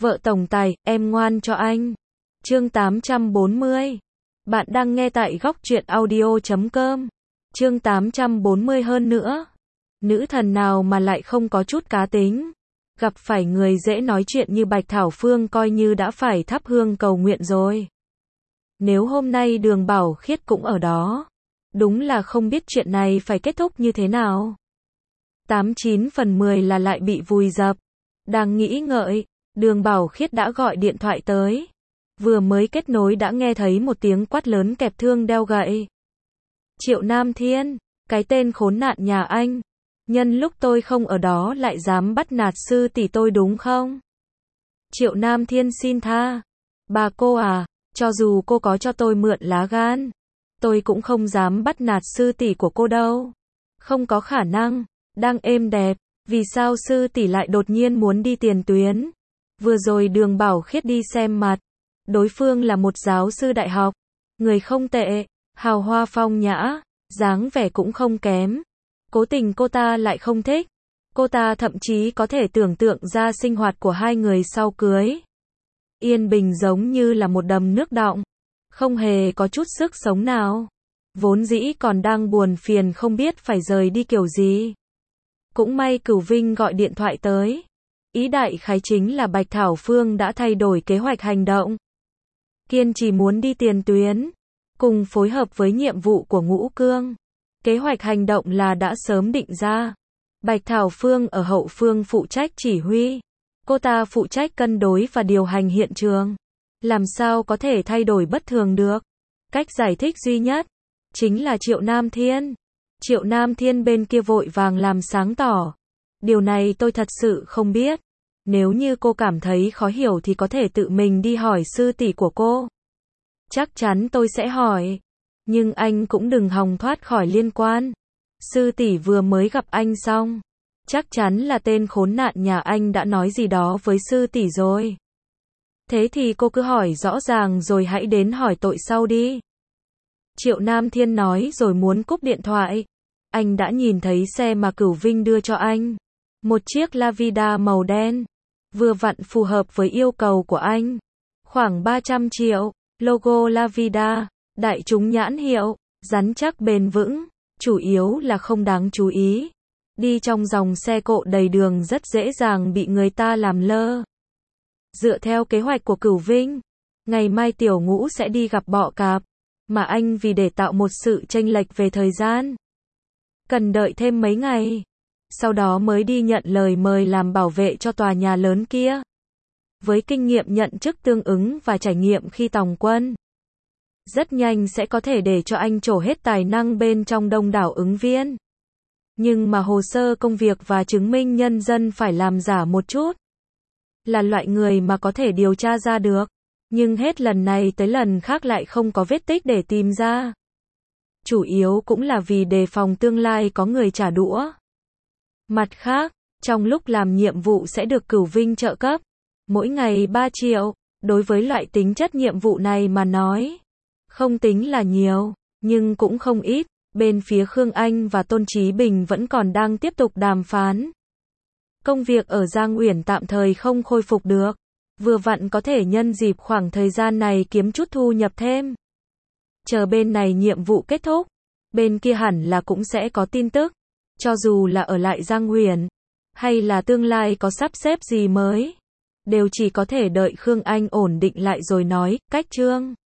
Vợ tổng tài, em ngoan cho anh. Chương 840. Bạn đang nghe tại góc truyện audio.com. Chương 840 hơn nữa. Nữ thần nào mà lại không có chút cá tính. Gặp phải người dễ nói chuyện như Bạch Thảo Phương coi như đã phải thắp hương cầu nguyện rồi. Nếu hôm nay Đường Bảo Khiết cũng ở đó, đúng là không biết chuyện này phải kết thúc như thế nào. 89 phần 10 là lại bị vùi dập. Đang nghĩ ngợi, Đường Bảo Khiết đã gọi điện thoại tới. Vừa mới kết nối đã nghe thấy một tiếng quát lớn kẹp thương đeo gậy. Triệu Nam Thiên, cái tên khốn nạn nhà anh. Nhân lúc tôi không ở đó lại dám bắt nạt sư tỷ tôi đúng không? Triệu Nam Thiên xin tha. Bà cô à, cho dù cô có cho tôi mượn lá gan, tôi cũng không dám bắt nạt sư tỷ của cô đâu. Không có khả năng, đang êm đẹp, vì sao sư tỷ lại đột nhiên muốn đi tiền tuyến? Vừa rồi Đường Bảo Khiết đi xem mặt, đối phương là một giáo sư đại học, người không tệ, hào hoa phong nhã, dáng vẻ cũng không kém. Cố tình cô ta lại không thích. Cô ta thậm chí có thể tưởng tượng ra sinh hoạt của hai người sau cưới. Yên bình giống như là một đầm nước đọng, không hề có chút sức sống nào. Vốn dĩ còn đang buồn phiền không biết phải rời đi kiểu gì. Cũng may Cửu Vinh gọi điện thoại tới. Ý đại khái chính là Bạch Thảo Phương đã thay đổi kế hoạch hành động. Kiên trì muốn đi tiền tuyến, cùng phối hợp với nhiệm vụ của Ngũ Cương. Kế hoạch hành động là đã sớm định ra. Bạch Thảo Phương ở hậu phương phụ trách chỉ huy. Cô ta phụ trách cân đối và điều hành hiện trường. Làm sao có thể thay đổi bất thường được? Cách giải thích duy nhất chính là Triệu Nam Thiên. Triệu Nam Thiên bên kia vội vàng làm sáng tỏ. Điều này tôi thật sự không biết. Nếu như cô cảm thấy khó hiểu thì có thể tự mình đi hỏi sư tỷ của cô. Chắc chắn tôi sẽ hỏi. Nhưng anh cũng đừng hòng thoát khỏi liên quan. Sư tỷ vừa mới gặp anh xong. Chắc chắn là tên khốn nạn nhà anh đã nói gì đó với sư tỷ rồi. Thế thì cô cứ hỏi rõ ràng rồi hãy đến hỏi tội sau đi. Triệu Nam Thiên nói rồi muốn cúp điện thoại. Anh đã nhìn thấy xe mà Cửu Vinh đưa cho anh. Một chiếc Lavida màu đen. Vừa vặn phù hợp với yêu cầu của anh. Khoảng 300 triệu. Logo Lavida. Đại chúng nhãn hiệu. Rắn chắc bền vững. Chủ yếu là không đáng chú ý. Đi trong dòng xe cộ đầy đường rất dễ dàng bị người ta làm lơ. Dựa theo kế hoạch của Cửu Vinh, ngày mai Tiểu Ngũ sẽ đi gặp bọ cạp. Mà anh vì để tạo một sự chênh lệch về thời gian, cần đợi thêm mấy ngày. Sau đó mới đi nhận lời mời làm bảo vệ cho tòa nhà lớn kia. Với kinh nghiệm nhận chức tương ứng và trải nghiệm khi tòng quân, rất nhanh sẽ có thể để cho anh trổ hết tài năng bên trong đông đảo ứng viên. Nhưng mà hồ sơ công việc và chứng minh nhân dân phải làm giả một chút. Là loại người mà có thể điều tra ra được. Nhưng hết lần này tới lần khác lại không có vết tích để tìm ra. Chủ yếu cũng là vì đề phòng tương lai có người trả đũa. Mặt khác, trong lúc làm nhiệm vụ sẽ được Cửu Vinh trợ cấp. Mỗi ngày 3 triệu, đối với loại tính chất nhiệm vụ này mà nói. Không tính là nhiều, nhưng cũng không ít. Bên phía Khương Anh và Tôn Chí Bình vẫn còn đang tiếp tục đàm phán. Công việc ở Giang Uyển tạm thời không khôi phục được. Vừa vặn có thể nhân dịp khoảng thời gian này kiếm chút thu nhập thêm. Chờ bên này nhiệm vụ kết thúc, bên kia hẳn là cũng sẽ có tin tức. Cho dù là ở lại Giang Uyển, hay là tương lai có sắp xếp gì mới, đều chỉ có thể đợi Khương Anh ổn định lại rồi nói, cách chương.